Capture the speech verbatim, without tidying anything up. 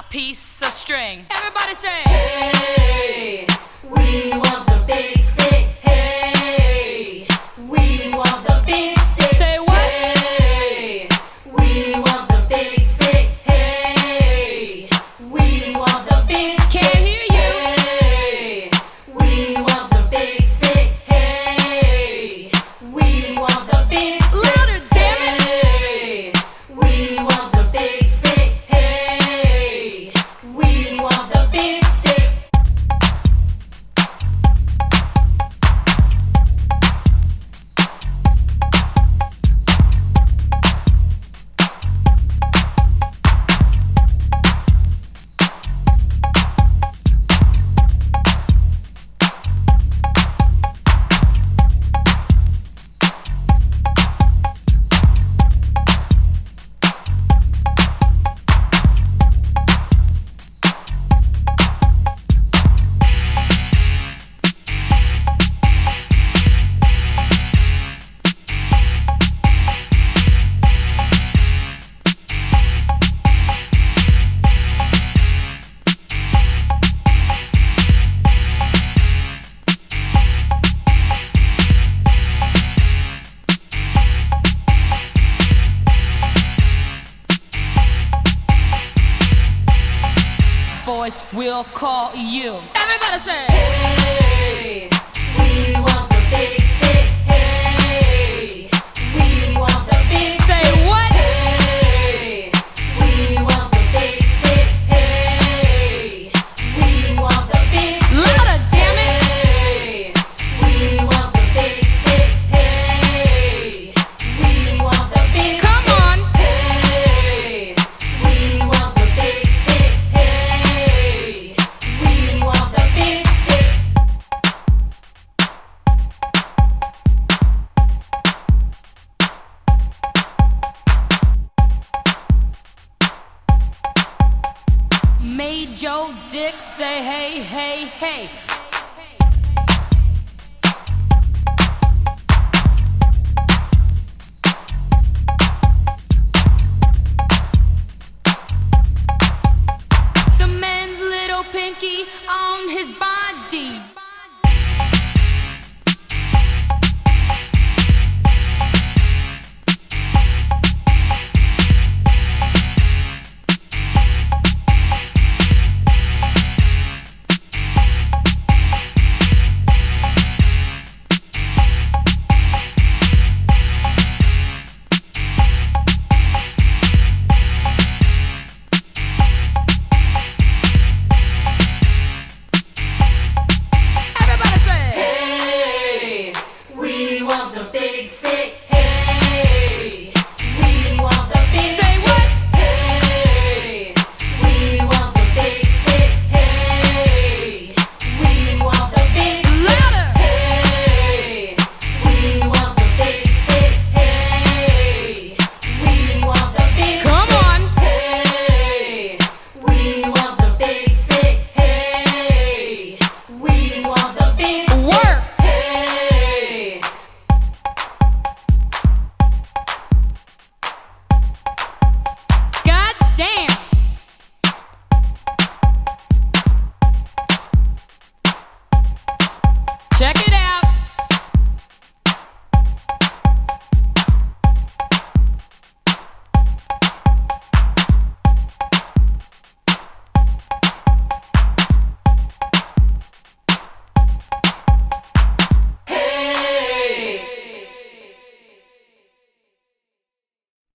a piece of string. Everybody say, hey, we want the big stick. Hey, we want the big stick. Say what? Hey, we want the big stick. Hey, we want the big stick. Can't hear you. Hey, we want the big stick. Hey, we want the big stick. Louder, damn it. Hey, we want the big stick. Hey, we want the big stick. Boys will call you. Everybody say, Hey, we want the big stick. Hey, we want the big stick. say what? Hey, we want the big stick. Hey, we want the big stick. Louder, damn it. Hey, we want the big stick. Hey, we want the big stick. Come on. Hey, we want the big stick. Hey, we want the big stick. Made Joe Dick say, hey, hey, hey. The man's little pinky on his body.